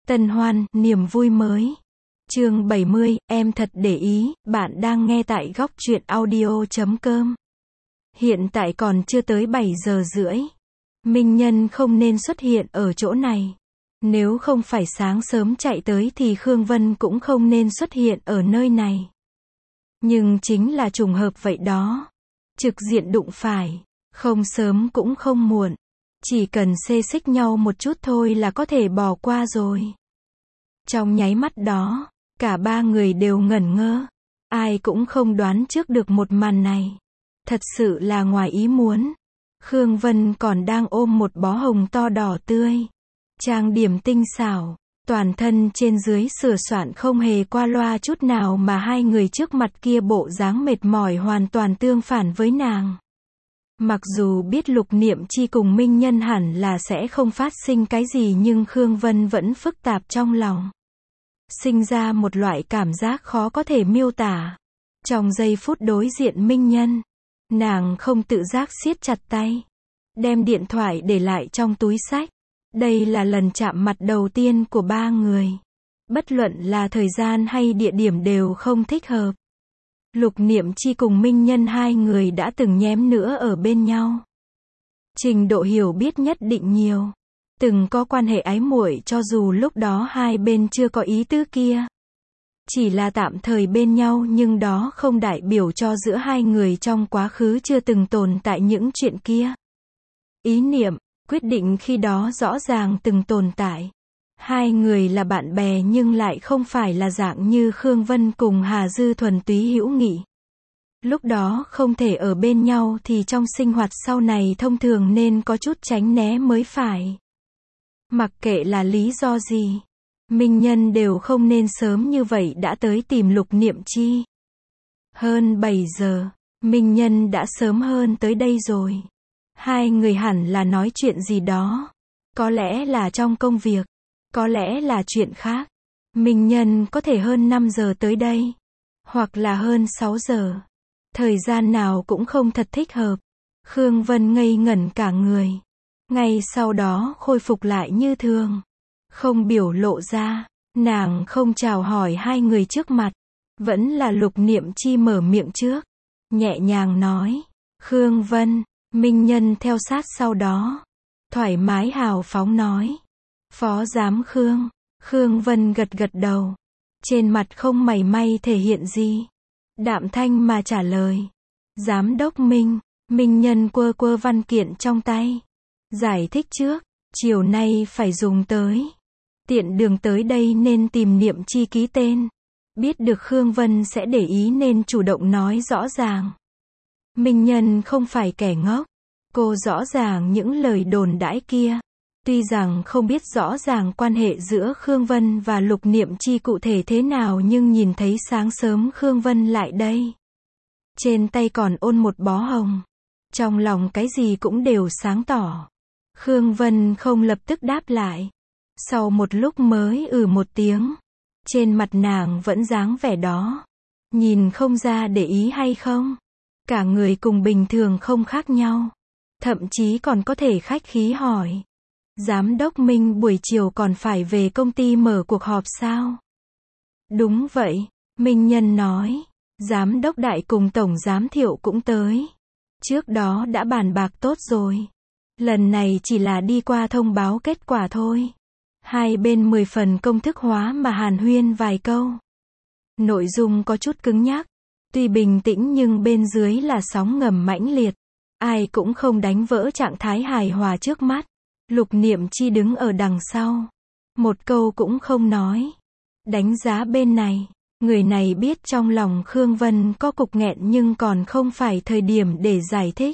Tân hoan, niềm vui mới. Chương 70, em thật để ý, bạn đang nghe tại góc truyện audio.com. Hiện tại còn chưa tới 7 giờ rưỡi. Minh Nhân không nên xuất hiện ở chỗ này. Nếu không phải sáng sớm chạy tới thì Khương Vân cũng không nên xuất hiện ở nơi này. Nhưng chính là trùng hợp vậy đó. Trực diện đụng phải, không sớm cũng không muộn. Chỉ cần xê xích nhau một chút thôi là có thể bỏ qua rồi. Trong nháy mắt đó, cả ba người đều ngẩn ngơ. Ai cũng không đoán trước được một màn này. Thật sự là ngoài ý muốn. Khương Vân còn đang ôm một bó hồng to đỏ tươi. Trang điểm tinh xảo, toàn thân trên dưới sửa soạn không hề qua loa chút nào mà hai người trước mặt kia bộ dáng mệt mỏi hoàn toàn tương phản với nàng. Mặc dù biết Lục Niệm Chi cùng Minh Nhân hẳn là sẽ không phát sinh cái gì nhưng Khương Vân vẫn phức tạp trong lòng. Sinh ra một loại cảm giác khó có thể miêu tả. Trong giây phút đối diện Minh Nhân, nàng không tự giác siết chặt tay. Đem điện thoại để lại trong túi xách. Đây là lần chạm mặt đầu tiên của ba người. Bất luận là thời gian hay địa điểm đều không thích hợp. Lục Niệm Chi cùng Minh Nhân hai người đã từng nhém nữa ở bên nhau. Trình độ hiểu biết nhất định nhiều. Từng có quan hệ ái muội cho dù lúc đó hai bên chưa có ý tứ kia. Chỉ là tạm thời bên nhau nhưng đó không đại biểu cho giữa hai người trong quá khứ chưa từng tồn tại những chuyện kia. Ý niệm, quyết định khi đó rõ ràng từng tồn tại. Hai người là bạn bè nhưng lại không phải là dạng như Khương Vân cùng Hà Dư thuần túy hữu nghị. Lúc đó không thể ở bên nhau thì trong sinh hoạt sau này thông thường nên có chút tránh né mới phải. Mặc kệ là lý do gì, Minh Nhân đều không nên sớm như vậy đã tới tìm Lục Niệm Chi. Hơn 7 giờ, Minh Nhân đã sớm hơn tới đây rồi. Hai người hẳn là nói chuyện gì đó. Có lẽ là trong công việc, có lẽ là chuyện khác. Minh Nhân có thể hơn 5 giờ tới đây, hoặc là hơn 6 giờ. Thời gian nào cũng không thật thích hợp. Khương Vân ngây ngẩn cả người. Ngay sau đó khôi phục lại như thường. Không biểu lộ ra, nàng không chào hỏi hai người trước mặt. Vẫn là Lục Niệm Chi mở miệng trước. Nhẹ nhàng nói, Khương Vân, Minh Nhân theo sát sau đó. Thoải mái hào phóng nói, Phó Giám Khương. Khương Vân gật gật đầu. Trên mặt không mảy may thể hiện gì. Đạm thanh mà trả lời. Giám đốc Minh. Minh Nhân quơ quơ văn kiện trong tay. Giải thích trước, chiều nay phải dùng tới. Tiện đường tới đây nên tìm Niệm Chi ký tên. Biết được Khương Vân sẽ để ý nên chủ động nói rõ ràng. Minh Nhân không phải kẻ ngốc. Cô rõ ràng những lời đồn đãi kia. Tuy rằng không biết rõ ràng quan hệ giữa Khương Vân và Lục Niệm Chi cụ thể thế nào nhưng nhìn thấy sáng sớm Khương Vân lại đây. Trên tay còn ôn một bó hồng. Trong lòng cái gì cũng đều sáng tỏ. Khương Vân không lập tức đáp lại. Sau một lúc mới một tiếng. Trên mặt nàng vẫn dáng vẻ đó. Nhìn không ra để ý hay không. Cả người cùng bình thường không khác nhau. Thậm chí còn có thể khách khí hỏi. Giám đốc Minh buổi chiều còn phải về công ty mở cuộc họp sao? Đúng vậy, Minh Nhân nói. Giám đốc Đại cùng Tổng Giám Thiệu cũng tới. Trước đó đã bàn bạc tốt rồi. Lần này chỉ là đi qua thông báo kết quả thôi. Hai bên 10 phần công thức hóa mà hàn huyên vài câu. Nội dung có chút cứng nhắc. Tuy bình tĩnh nhưng bên dưới là sóng ngầm mãnh liệt. Ai cũng không đánh vỡ trạng thái hài hòa trước mắt. Lục Niệm Chi đứng ở đằng sau. Một câu cũng không nói. Đánh giá bên này. Người này biết trong lòng Khương Vân có cục nghẹn nhưng còn không phải thời điểm để giải thích.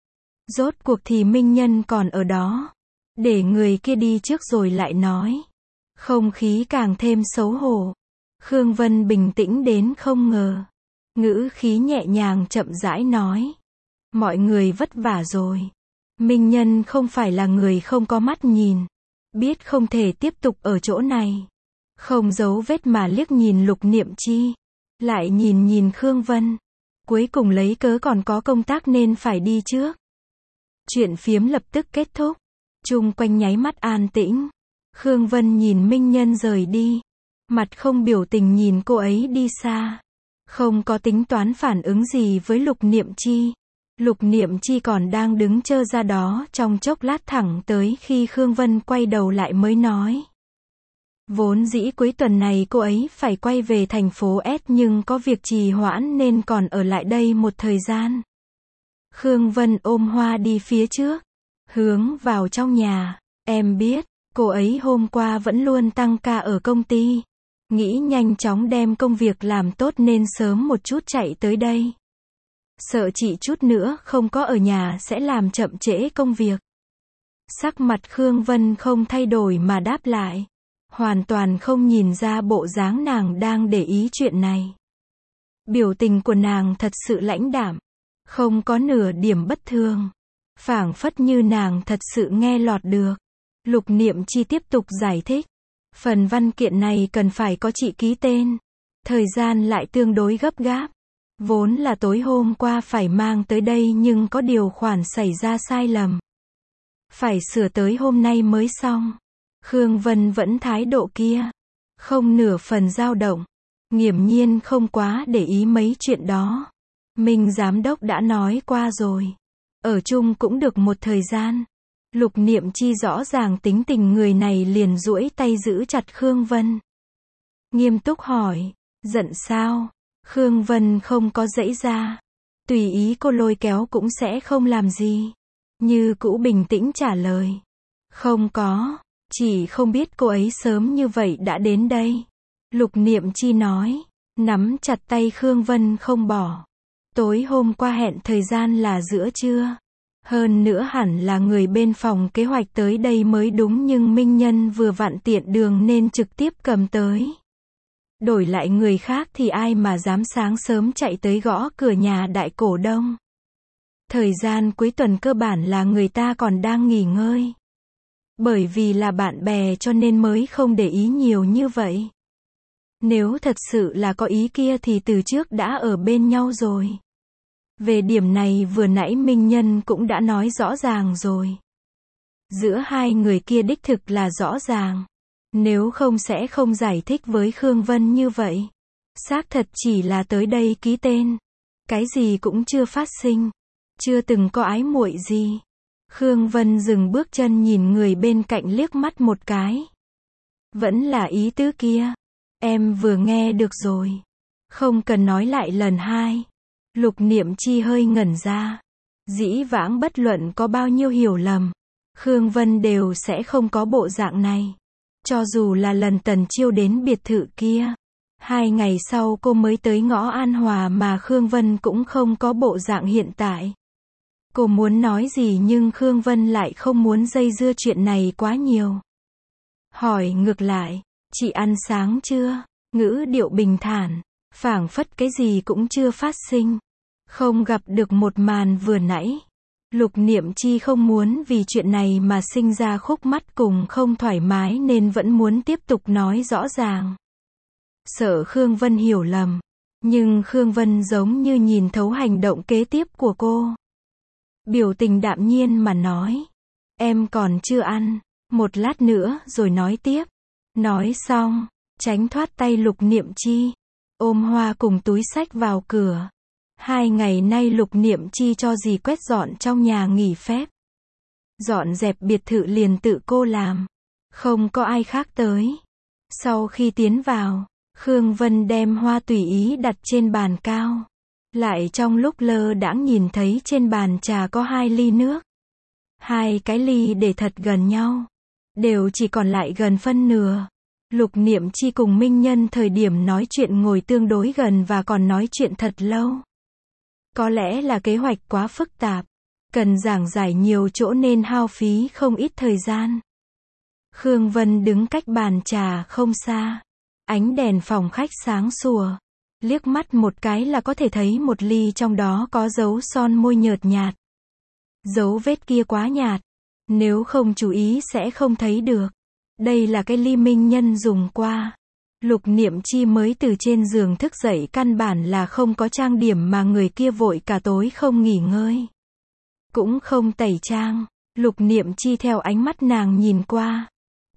Rốt cuộc thì Minh Nhân còn ở đó. Để người kia đi trước rồi lại nói. Không khí càng thêm xấu hổ. Khương Vân bình tĩnh đến không ngờ. Ngữ khí nhẹ nhàng chậm rãi nói. Mọi người vất vả rồi. Minh Nhân không phải là người không có mắt nhìn. Biết không thể tiếp tục ở chỗ này. Không giấu vết mà liếc nhìn Lục Niệm Chi. Lại nhìn Khương Vân. Cuối cùng lấy cớ còn có công tác nên phải đi trước. Chuyện phiếm lập tức kết thúc. Chung quanh nháy mắt an tĩnh. Khương Vân nhìn Minh Nhân rời đi. Mặt không biểu tình nhìn cô ấy đi xa. Không có tính toán phản ứng gì với Lục Niệm Chi. Lục Niệm Chi còn đang đứng trơ ra đó trong chốc lát thẳng tới khi Khương Vân quay đầu lại mới nói. Vốn dĩ cuối tuần này cô ấy phải quay về thành phố S nhưng có việc trì hoãn nên còn ở lại đây một thời gian. Khương Vân ôm Hoa đi phía trước, hướng vào trong nhà. Em biết, cô ấy hôm qua vẫn luôn tăng ca ở công ty. Nghĩ nhanh chóng đem công việc làm tốt nên sớm một chút chạy tới đây. Sợ chị chút nữa không có ở nhà sẽ làm chậm trễ công việc. Sắc mặt Khương Vân không thay đổi mà đáp lại. Hoàn toàn không nhìn ra bộ dáng nàng đang để ý chuyện này. Biểu tình của nàng thật sự lãnh đạm. Không có nửa điểm bất thường. Phảng phất như nàng thật sự nghe lọt được. Lục Niệm Chi tiếp tục giải thích. Phần văn kiện này cần phải có chị ký tên. Thời gian lại tương đối gấp gáp. Vốn là tối hôm qua phải mang tới đây nhưng có điều khoản xảy ra sai lầm. Phải sửa tới hôm nay mới xong. Khương Vân vẫn thái độ kia. Không nửa phần dao động. Nghiễm nhiên không quá để ý mấy chuyện đó. Minh giám đốc đã nói qua rồi. Ở chung cũng được một thời gian. Lục Niệm Chi rõ ràng tính tình người này liền duỗi tay giữ chặt Khương Vân. Nghiêm túc hỏi. Giận sao? Khương Vân không có giãy ra. Tùy ý cô lôi kéo cũng sẽ không làm gì. Như cũ bình tĩnh trả lời. Không có. Chỉ không biết cô ấy sớm như vậy đã đến đây. Lục Niệm Chi nói. Nắm chặt tay Khương Vân không bỏ. Tối hôm qua hẹn thời gian là giữa trưa. Hơn nữa hẳn là người bên phòng kế hoạch tới đây mới đúng nhưng Minh Nhân vừa vặn tiện đường nên trực tiếp cầm tới. Đổi lại người khác thì ai mà dám sáng sớm chạy tới gõ cửa nhà đại cổ đông. Thời gian cuối tuần cơ bản là người ta còn đang nghỉ ngơi. Bởi vì là bạn bè cho nên mới không để ý nhiều như vậy. Nếu thật sự là có ý kia thì từ trước đã ở bên nhau rồi. Về điểm này vừa nãy Minh Nhân cũng đã nói rõ ràng rồi. Giữa hai người kia đích thực là rõ ràng. Nếu không sẽ không giải thích với Khương Vân như vậy. Xác thật chỉ là tới đây ký tên. Cái gì cũng chưa phát sinh. Chưa từng có ái muội gì. Khương Vân dừng bước chân nhìn người bên cạnh liếc mắt một cái. Vẫn là ý tứ kia. Em vừa nghe được rồi. Không cần nói lại lần hai. Lục Niệm Chi hơi ngẩn ra. Dĩ vãng bất luận có bao nhiêu hiểu lầm. Khương Vân đều sẽ không có bộ dạng này. Cho dù là lần Tần Chiêu đến biệt thự kia. 2 ngày sau cô mới tới ngõ An Hòa mà Khương Vân cũng không có bộ dạng hiện tại. Cô muốn nói gì nhưng Khương Vân lại không muốn dây dưa chuyện này quá nhiều. Hỏi ngược lại, chị ăn sáng chưa? Ngữ điệu bình thản, phảng phất cái gì cũng chưa phát sinh. Không gặp được một màn vừa nãy. Lục Niệm Chi không muốn vì chuyện này mà sinh ra khúc mắc cùng không thoải mái nên vẫn muốn tiếp tục nói rõ ràng. Sợ Khương Vân hiểu lầm. Nhưng Khương Vân giống như nhìn thấu hành động kế tiếp của cô. Biểu tình đạm nhiên mà nói. Em còn chưa ăn. Một lát nữa rồi nói tiếp. Nói xong, tránh thoát tay Lục Niệm Chi. Ôm Hoa cùng túi xách vào cửa. 2 ngày nay Lục Niệm Chi cho dì quét dọn trong nhà nghỉ phép. Dọn dẹp biệt thự liền tự cô làm. Không có ai khác tới. Sau khi tiến vào, Khương Vân đem Hoa tùy ý đặt trên bàn cao. Lại trong lúc lơ đãng nhìn thấy trên bàn trà có 2 ly nước. 2 cái ly để thật gần nhau. Đều chỉ còn lại gần phân nửa. Lục Niệm Chi cùng Minh Nhân thời điểm nói chuyện ngồi tương đối gần và còn nói chuyện thật lâu. Có lẽ là kế hoạch quá phức tạp. Cần giảng giải nhiều chỗ nên hao phí không ít thời gian. Khương Vân đứng cách bàn trà không xa. Ánh đèn phòng khách sáng sủa. Liếc mắt một cái là có thể thấy một ly trong đó có dấu son môi nhợt nhạt. Dấu vết kia quá nhạt. Nếu không chú ý sẽ không thấy được. Đây là cái ly Minh Nhân dùng qua. Lục Niệm Chi mới từ trên giường thức dậy căn bản là không có trang điểm mà người kia vội cả tối không nghỉ ngơi. Cũng không tẩy trang. Lục Niệm Chi theo ánh mắt nàng nhìn qua.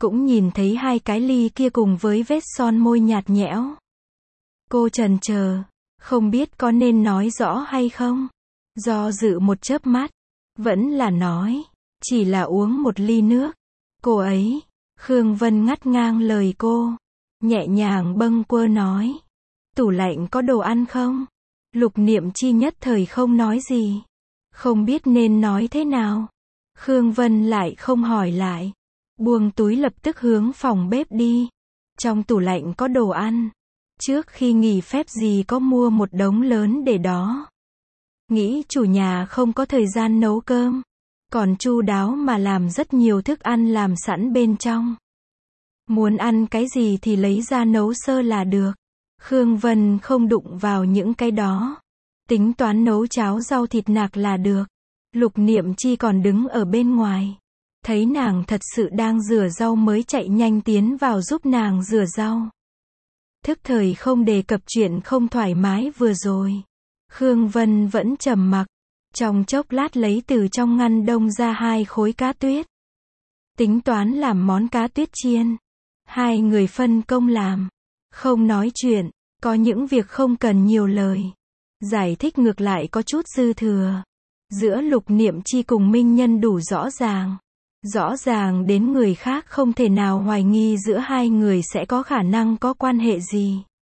cũng nhìn thấy hai cái ly kia cùng với vết son môi nhạt nhẽo. Cô chần chờ, không biết có nên nói rõ hay không. Do dự một chớp mắt, vẫn là nói, chỉ là uống một ly nước. Cô ấy, Khương Vân ngắt ngang lời cô, nhẹ nhàng bâng quơ nói, tủ lạnh có đồ ăn không? Lục Niệm Chi nhất thời không nói gì, không biết nên nói thế nào. Khương Vân lại không hỏi lại, buông túi lập tức hướng phòng bếp đi. Trong tủ lạnh có đồ ăn, trước khi nghỉ phép gì có mua một đống lớn để đó. Nghĩ chủ nhà không có thời gian nấu cơm, còn chu đáo mà làm rất nhiều thức ăn làm sẵn bên trong. Muốn ăn cái gì thì lấy ra nấu sơ là được. Khương Vân không đụng vào những cái đó. Tính toán nấu cháo rau thịt nạc là được. Lục Niệm Chi còn đứng ở bên ngoài. Thấy nàng thật sự đang rửa rau mới chạy nhanh tiến vào giúp nàng rửa rau. Thức thời không đề cập chuyện không thoải mái vừa rồi. Khương Vân vẫn trầm mặc. Trong chốc lát lấy từ trong ngăn đông ra 2 khối cá tuyết. Tính toán làm món cá tuyết chiên. 2 người phân công làm. Không nói chuyện, có những việc không cần nhiều lời. Giải thích ngược lại có chút dư thừa. Giữa Lục Niệm Chi cùng Minh Nhân đủ rõ ràng. Rõ ràng đến người khác không thể nào hoài nghi giữa 2 người sẽ có khả năng có quan hệ gì.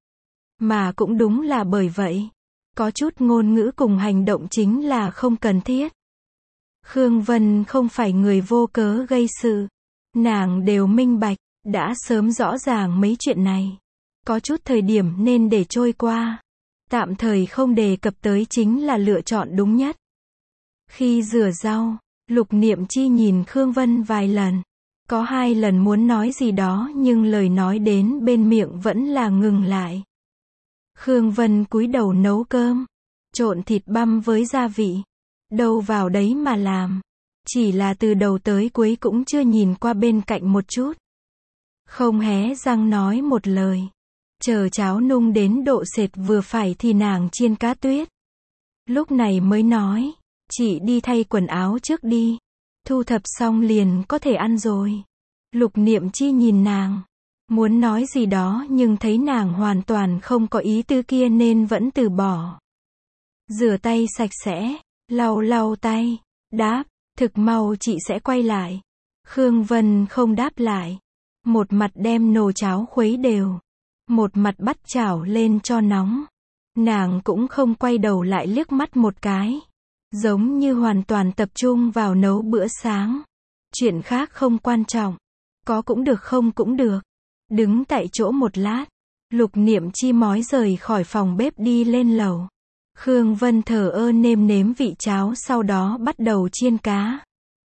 Mà cũng đúng là bởi vậy. Có chút ngôn ngữ cùng hành động chính là không cần thiết. Khương Vân không phải người vô cớ gây sự. Nàng đều minh bạch, đã sớm rõ ràng mấy chuyện này. Có chút thời điểm nên để trôi qua. Tạm thời không đề cập tới chính là lựa chọn đúng nhất. Khi rửa rau, Lục Niệm Chi nhìn Khương Vân vài lần. Có 2 lần muốn nói gì đó nhưng lời nói đến bên miệng vẫn là ngừng lại. Khương Vân cúi đầu nấu cơm, trộn thịt băm với gia vị. Đâu vào đấy mà làm. Chỉ là từ đầu tới cuối cũng chưa nhìn qua bên cạnh một chút. Không hé răng nói một lời. Chờ cháo nung đến độ sệt vừa phải thì nàng chiên cá tuyết. Lúc này mới nói, chị đi thay quần áo trước đi. Thu thập xong liền có thể ăn rồi. Lục Niệm Chi nhìn nàng. Muốn nói gì đó nhưng thấy nàng hoàn toàn không có ý tư kia nên vẫn từ bỏ. Rửa tay sạch sẽ, lau lau tay, đáp, thực mau chị sẽ quay lại. Khương Vân không đáp lại. Một mặt đem nồi cháo khuấy đều. Một mặt bắt chảo lên cho nóng. Nàng cũng không quay đầu lại liếc mắt một cái. Giống như hoàn toàn tập trung vào nấu bữa sáng. Chuyện khác không quan trọng. Có cũng được không cũng được. Đứng tại chỗ một lát. Lục Niệm Chi mói rời khỏi phòng bếp đi lên lầu. Khương Vân thờ ơ nêm nếm vị cháo sau đó bắt đầu chiên cá.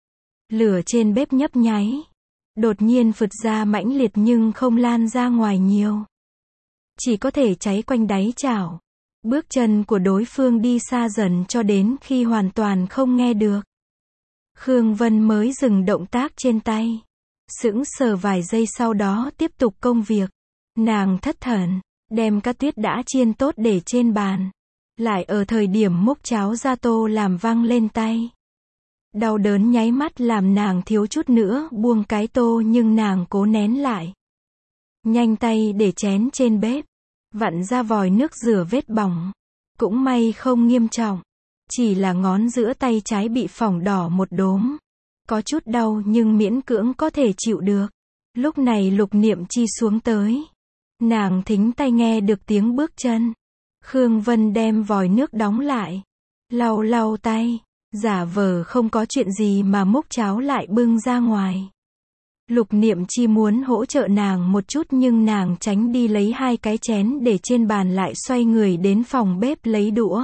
Lửa trên bếp nhấp nháy. Đột nhiên phụt ra mãnh liệt nhưng không lan ra ngoài nhiều. Chỉ có thể cháy quanh đáy chảo. Bước chân của đối phương đi xa dần cho đến khi hoàn toàn không nghe được. Khương Vân mới dừng động tác trên tay. Sững sờ vài giây sau đó tiếp tục công việc. Nàng thất thần, đem cá tuyết đã chiên tốt để trên bàn. Lại ở thời điểm múc cháo ra tô làm văng lên tay. Đau đớn nháy mắt làm nàng thiếu chút nữa buông cái tô nhưng nàng cố nén lại. Nhanh tay để chén trên bếp. Vặn ra vòi nước rửa vết bỏng. Cũng may không nghiêm trọng. Chỉ là ngón giữa tay trái bị phỏng đỏ một đốm. Có chút đau nhưng miễn cưỡng có thể chịu được. Lúc này Lục Niệm Chi xuống tới. Nàng thính tai nghe được tiếng bước chân. Khương Vân đem vòi nước đóng lại. Lau lau tay. Giả vờ không có chuyện gì mà múc cháo lại bưng ra ngoài. Lục Niệm Chi muốn hỗ trợ nàng một chút nhưng nàng tránh đi lấy 2 cái chén để trên bàn lại xoay người đến phòng bếp lấy đũa.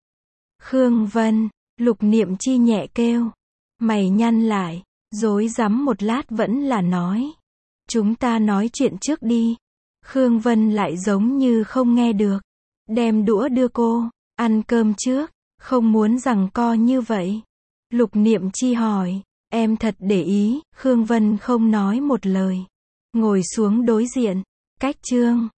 Khương Vân, Lục Niệm Chi nhẹ kêu. Mày nhăn lại, rối rắm một lát vẫn là nói. Chúng ta nói chuyện trước đi. Khương Vân lại giống như không nghe được. Đem đũa đưa cô, ăn cơm trước, không muốn giằng co như vậy. Lục Niệm Chi hỏi, em thật để ý, Khương Vân không nói một lời. Ngồi xuống đối diện, cách chương.